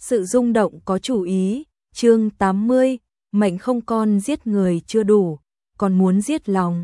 Sự rung động có chủ ý, chương 80, mệnh không con giết người chưa đủ, còn muốn giết lòng.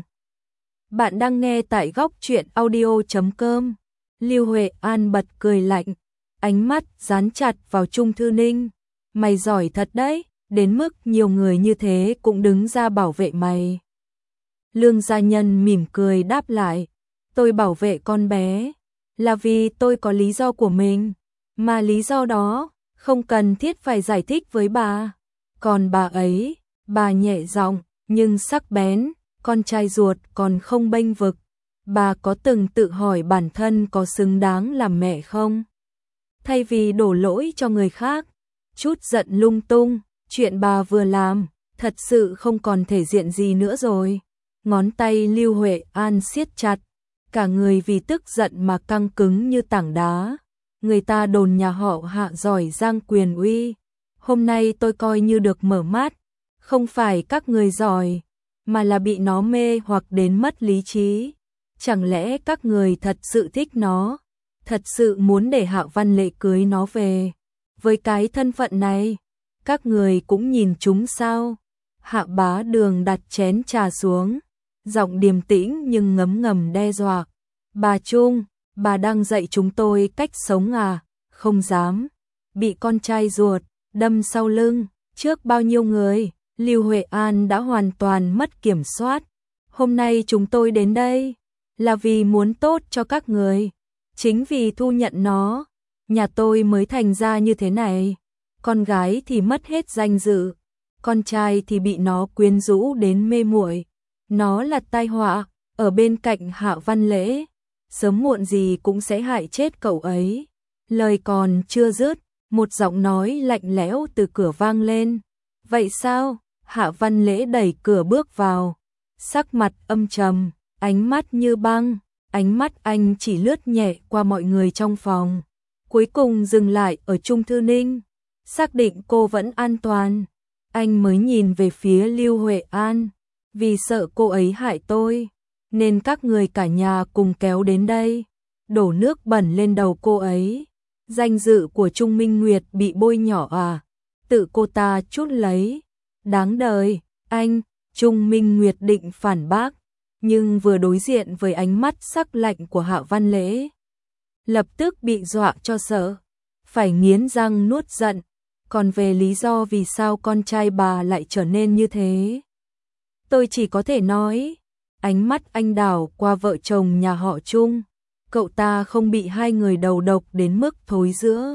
Bạn đang nghe tại góc truyện audio.com. Lưu Huệ An bật cười lạnh, ánh mắt dán chặt vào Trung Thư Ninh. Mày giỏi thật đấy, đến mức nhiều người như thế cũng đứng ra bảo vệ mày. Lương gia nhân mỉm cười đáp lại, tôi bảo vệ con bé là vì tôi có lý do của mình, mà lý do đó không cần thiết phải giải thích với bà. Còn bà ấy, bà nhẹ giọng nhưng sắc bén, con trai ruột còn không bênh vực. Bà có từng tự hỏi bản thân có xứng đáng làm mẹ không? Thay vì đổ lỗi cho người khác, chút giận lung tung, chuyện bà vừa làm, thật sự không còn thể diện gì nữa rồi. Ngón tay Lưu Huệ An siết chặt, cả người vì tức giận mà căng cứng như tảng đá. Người ta đồn nhà họ Hạ giỏi giang quyền uy. Hôm nay tôi coi như được mở mắt, không phải các người giỏi, mà là bị nó mê hoặc đến mất lý trí. Chẳng lẽ các người thật sự thích nó, thật sự muốn để Hạ Văn Lệ cưới nó về? Với cái thân phận này, các người cũng nhìn chúng sao? Hạ Bá Đường đặt chén trà xuống, giọng điềm tĩnh nhưng ngấm ngầm đe dọa. Bà Trung, bà đang dạy chúng tôi cách sống à? Không dám. Bị con trai ruột đâm sau lưng, trước bao nhiêu người, Lưu Huệ An đã hoàn toàn mất kiểm soát. Hôm nay chúng tôi đến đây là vì muốn tốt cho các người. Chính vì thu nhận nó, nhà tôi mới thành ra như thế này. Con gái thì mất hết danh dự, con trai thì bị nó quyến rũ đến mê muội. Nó là tai họa, ở bên cạnh Hạ Văn Lễ, sớm muộn gì cũng sẽ hại chết cậu ấy. Lời còn chưa dứt, một giọng nói lạnh lẽo từ cửa vang lên. Vậy sao? Hạ Văn Lễ đẩy cửa bước vào, sắc mặt âm trầm, ánh mắt như băng. Ánh mắt anh chỉ lướt nhẹ qua mọi người trong phòng, cuối cùng dừng lại ở Trung Thư Ninh. Xác định cô vẫn an toàn, anh mới nhìn về phía Lưu Huệ An. Vì sợ cô ấy hại tôi, nên các người cả nhà cùng kéo đến đây, đổ nước bẩn lên đầu cô ấy. Danh dự của Trung Minh Nguyệt bị bôi nhỏ à? Tự cô ta trút lấy. Đáng đời, anh. Trung Minh Nguyệt định phản bác, nhưng vừa đối diện với ánh mắt sắc lạnh của Hạ Văn Lễ, lập tức bị dọa cho sợ, phải nghiến răng nuốt giận. Còn về lý do vì sao con trai bà lại trở nên như thế, tôi chỉ có thể nói, ánh mắt anh đảo qua vợ chồng nhà họ Trung. Cậu ta không bị hai người đầu độc đến mức thối rữa.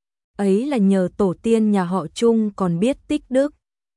Ấy là nhờ tổ tiên nhà họ Trung còn biết tích đức.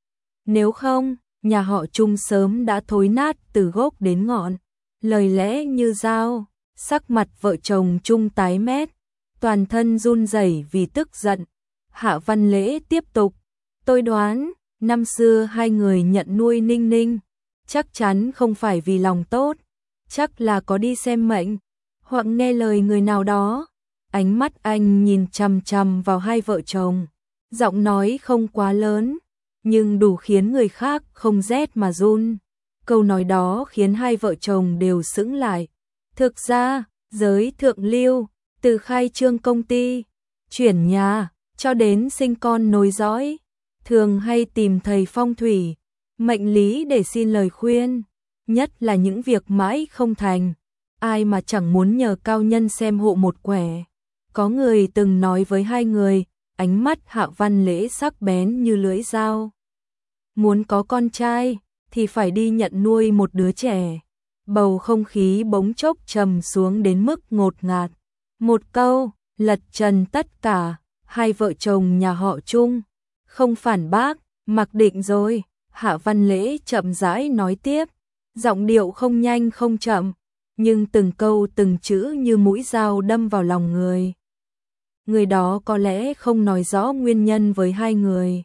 Nếu không, nhà họ Trung sớm đã thối nát từ gốc đến ngọn. Lời lẽ như dao, sắc mặt vợ chồng Trung tái mét, toàn thân run rẩy vì tức giận. Hạ Văn Lễ tiếp tục, tôi đoán, năm xưa hai người nhận nuôi Ninh Ninh, chắc chắn không phải vì lòng tốt, chắc là có đi xem mệnh, hoặc nghe lời người nào đó. Ánh mắt anh nhìn chằm chằm vào hai vợ chồng, giọng nói không quá lớn, nhưng đủ khiến người khác không rét mà run. Câu nói đó khiến hai vợ chồng đều sững lại. Thực ra, giới thượng lưu, từ khai trương công ty, chuyển nhà, cho đến sinh con nối dõi, thường hay tìm thầy phong thủy, mệnh lý để xin lời khuyên, nhất là những việc mãi không thành. Ai mà chẳng muốn nhờ cao nhân xem hộ một quẻ. Có người từng nói với hai người, ánh mắt Hạ Văn Lễ sắc bén như lưỡi dao. Muốn có con trai, thì phải đi nhận nuôi một đứa trẻ. Bầu không khí bỗng chốc trầm xuống đến mức ngột ngạt. Một câu, lật trần tất cả, hai vợ chồng nhà họ Trung không phản bác, mặc định rồi. Hạ Văn Lễ chậm rãi nói tiếp, giọng điệu không nhanh không chậm, nhưng từng câu từng chữ như mũi dao đâm vào lòng người. Người đó có lẽ không nói rõ nguyên nhân với hai người,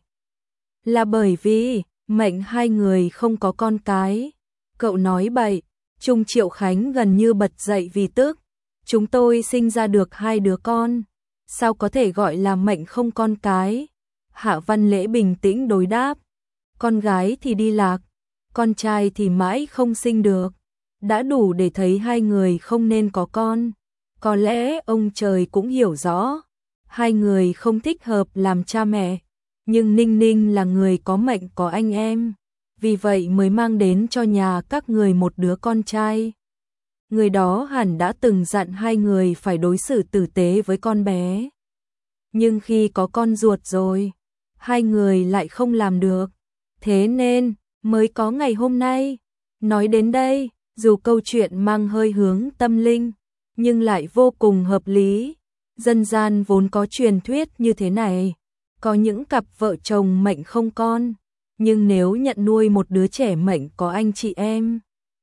là bởi vì mệnh hai người không có con cái. Cậu nói bậy. Trung Triệu Khánh gần như bật dậy vì tức. Chúng tôi sinh ra được hai đứa con, sao có thể gọi là mệnh không con cái? Hạ Văn Lễ bình tĩnh đối đáp, con gái thì đi lạc, con trai thì mãi không sinh được. Đã đủ để thấy hai người không nên có con. Có lẽ ông trời cũng hiểu rõ. Hai người không thích hợp làm cha mẹ, nhưng Ninh Ninh là người có mệnh có anh em, vì vậy mới mang đến cho nhà các người một đứa con trai. Người đó hẳn đã từng dặn hai người phải đối xử tử tế với con bé. Nhưng khi có con ruột rồi, hai người lại không làm được. Thế nên, mới có ngày hôm nay. Nói đến đây, dù câu chuyện mang hơi hướng tâm linh, nhưng lại vô cùng hợp lý. Dân gian vốn có truyền thuyết như thế này. Có những cặp vợ chồng mệnh không con, nhưng nếu nhận nuôi một đứa trẻ mệnh có anh chị em,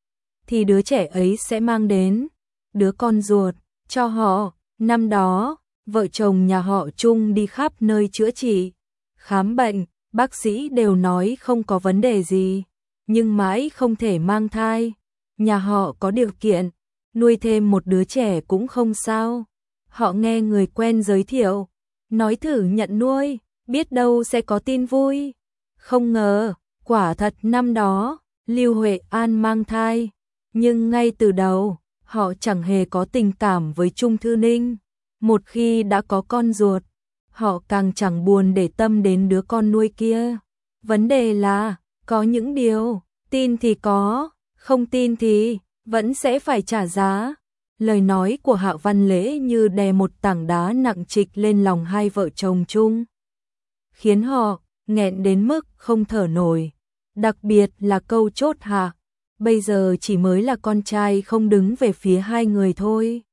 thì đứa trẻ ấy sẽ mang đến đứa con ruột cho họ. Năm đó, vợ chồng nhà họ Trung đi khắp nơi chữa trị, khám bệnh, bác sĩ đều nói không có vấn đề gì, nhưng mãi không thể mang thai. Nhà họ có điều kiện, nuôi thêm một đứa trẻ cũng không sao. Họ nghe người quen giới thiệu, nói thử nhận nuôi, biết đâu sẽ có tin vui. Không ngờ, quả thật năm đó, Lưu Huệ An mang thai, nhưng ngay từ đầu, họ chẳng hề có tình cảm với Trung Thư Ninh. Một khi đã có con ruột, họ càng chẳng buồn để tâm đến đứa con nuôi kia. Vấn đề là, có những điều, tin thì có, không tin thì vẫn sẽ phải trả giá. Lời nói của Hạ Văn Lễ như đè một tảng đá nặng trịch lên lòng hai vợ chồng Trung, khiến họ nghẹn đến mức không thở nổi. Đặc biệt là câu chốt hạ, bây giờ chỉ mới là con trai không đứng về phía hai người thôi.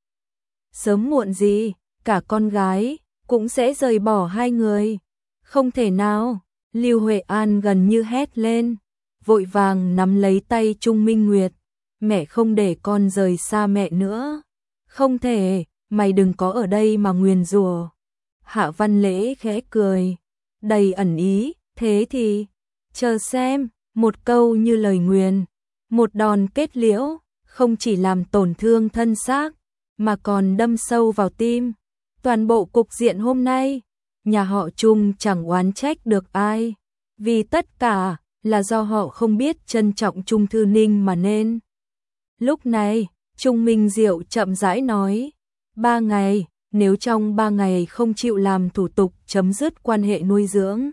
Sớm muộn gì, cả con gái cũng sẽ rời bỏ hai người. Không thể nào, Lưu Huệ An gần như hét lên, vội vàng nắm lấy tay Trung Minh Nguyệt. Mẹ không để con rời xa mẹ nữa. Không thể, mày đừng có ở đây mà nguyền rủa. Hạ Văn Lễ khẽ cười, đầy ẩn ý, thế thì, chờ xem, một câu như lời nguyền, một đòn kết liễu, không chỉ làm tổn thương thân xác, mà còn đâm sâu vào tim. Toàn bộ cục diện hôm nay, nhà họ Trung chẳng oán trách được ai, vì tất cả là do họ không biết trân trọng Trung Thư Ninh mà nên. Lúc này, Trung Minh Diệu chậm rãi nói, 3 ngày, nếu trong 3 ngày không chịu làm thủ tục chấm dứt quan hệ nuôi dưỡng,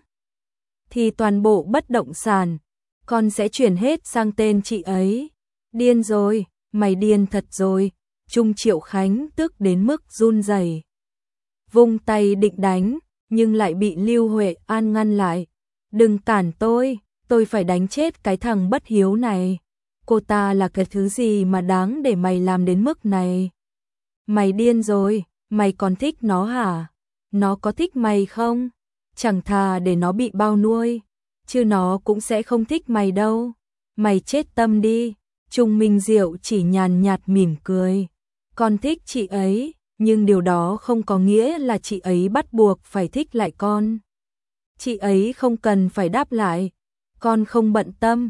thì toàn bộ bất động sản, con sẽ chuyển hết sang tên chị ấy. Điên rồi, mày điên thật rồi. Trung Triệu Khánh tức đến mức run rẩy, vung tay định đánh, nhưng lại bị Lưu Huệ An ngăn lại. Đừng cản tôi phải đánh chết cái thằng bất hiếu này. Cô ta là cái thứ gì mà đáng để mày làm đến mức này? Mày điên rồi, mày còn thích nó hả? Nó có thích mày không? Chẳng thà để nó bị bao nuôi, chứ nó cũng sẽ không thích mày đâu. Mày chết tâm đi. Trung Minh Diệu chỉ nhàn nhạt mỉm cười. Con thích chị ấy, nhưng điều đó không có nghĩa là chị ấy bắt buộc phải thích lại con. Chị ấy không cần phải đáp lại. Con không bận tâm.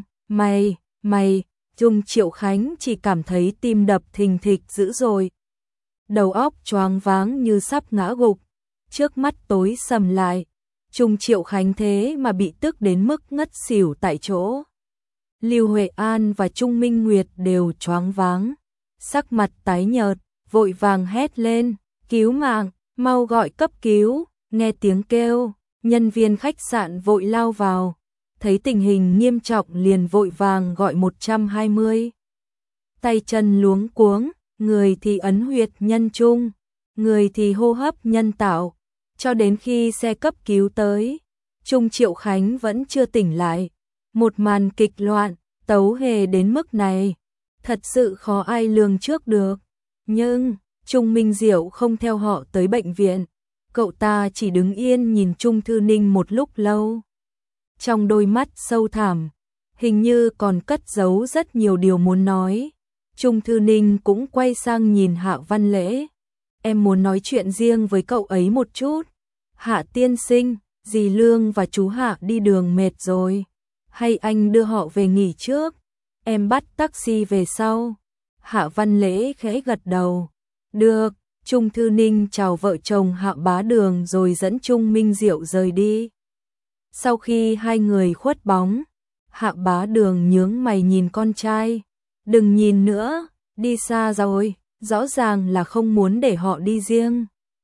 Mày, Trung Triệu Khánh chỉ cảm thấy tim đập thình thịch dữ dội. Đầu óc choáng váng như sắp ngã gục. Trước mắt tối sầm lại. Trung Triệu Khánh thế mà bị tức đến mức ngất xỉu tại chỗ. Lưu Huệ An và Trung Minh Nguyệt đều choáng váng, sắc mặt tái nhợt, vội vàng hét lên, cứu mạng, mau gọi cấp cứu. Nghe tiếng kêu, nhân viên khách sạn vội lao vào, thấy tình hình nghiêm trọng liền vội vàng gọi 120. Tay chân luống cuống, người thì ấn huyệt nhân trung, người thì hô hấp nhân tạo, cho đến khi xe cấp cứu tới, Trung Triệu Khánh vẫn chưa tỉnh lại. Một màn kịch loạn, tấu hề đến mức này, thật sự khó ai lường trước được. Nhưng, Trung Minh Diệu không theo họ tới bệnh viện, cậu ta chỉ đứng yên nhìn Trung Thư Ninh một lúc lâu. Trong đôi mắt sâu thẳm, hình như còn cất giấu rất nhiều điều muốn nói. Trung Thư Ninh cũng quay sang nhìn Hạ Văn Lễ. Em muốn nói chuyện riêng với cậu ấy một chút. Hạ tiên sinh, dì Lương và chú Hạ đi đường mệt rồi. Hay anh đưa họ về nghỉ trước, em bắt taxi về sau. Hạ Văn Lễ khẽ gật đầu. Được. Trung Thư Ninh chào vợ chồng Hạ Bá Đường rồi dẫn Trung Minh Diệu rời đi. Sau khi hai người khuất bóng, Hạ Bá Đường nhướng mày nhìn con trai. Đừng nhìn nữa, đi xa rồi, rõ ràng là không muốn để họ đi riêng.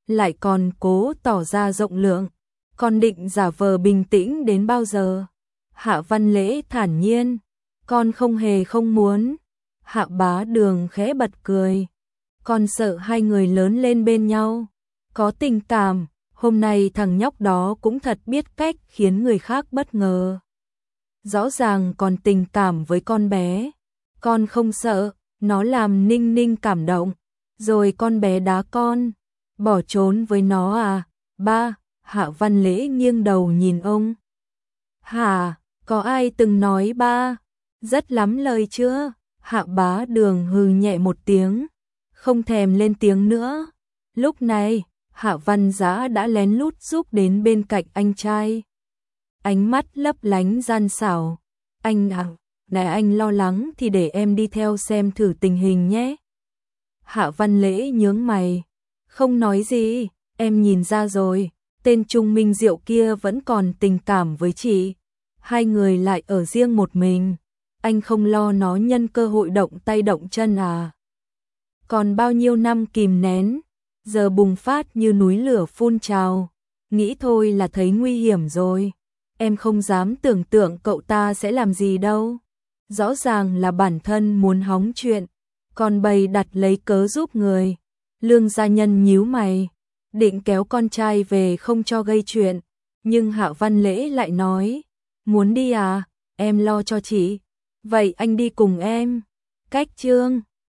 lại còn cố tỏ ra rộng lượng, con định giả vờ bình tĩnh đến bao giờ? Hạ Văn Lễ thản nhiên, con không hề không muốn. Hạ Bá Đường khẽ bật cười, con sợ hai người lớn lên bên nhau, có tình cảm, hôm nay thằng nhóc đó cũng thật biết cách khiến người khác bất ngờ. Rõ ràng còn tình cảm với con bé, con không sợ, nó làm Ninh Ninh cảm động, rồi con bé đá con, bỏ trốn với nó à? Ba, Hạ Văn Lễ nghiêng đầu nhìn ông. Hả, có ai từng nói ba? Rất lắm lời chưa? Hạ Bá Đường hừ nhẹ một tiếng, không thèm lên tiếng nữa. Lúc này, Hạ Văn Dã đã lén lút giúp đến bên cạnh anh trai. Ánh mắt lấp lánh gian xảo. Anh à, này anh lo lắng thì để em đi theo xem thử tình hình nhé. Hạ Văn Lễ nhướng mày, không nói gì, em nhìn ra rồi, tên Trung Minh Diệu kia vẫn còn tình cảm với chị. Hai người lại ở riêng một mình, anh không lo nó nhân cơ hội động tay động chân à? Còn bao nhiêu năm kìm nén, giờ bùng phát như núi lửa phun trào, nghĩ thôi là thấy nguy hiểm rồi. Em không dám tưởng tượng cậu ta sẽ làm gì đâu. Rõ ràng là bản thân muốn hóng chuyện, còn bày đặt lấy cớ giúp người. Lương gia nhân nhíu mày, định kéo con trai về không cho gây chuyện, nhưng Hạ Văn Lễ lại nói, muốn đi à, em lo cho chị, vậy anh đi cùng em. Cách chương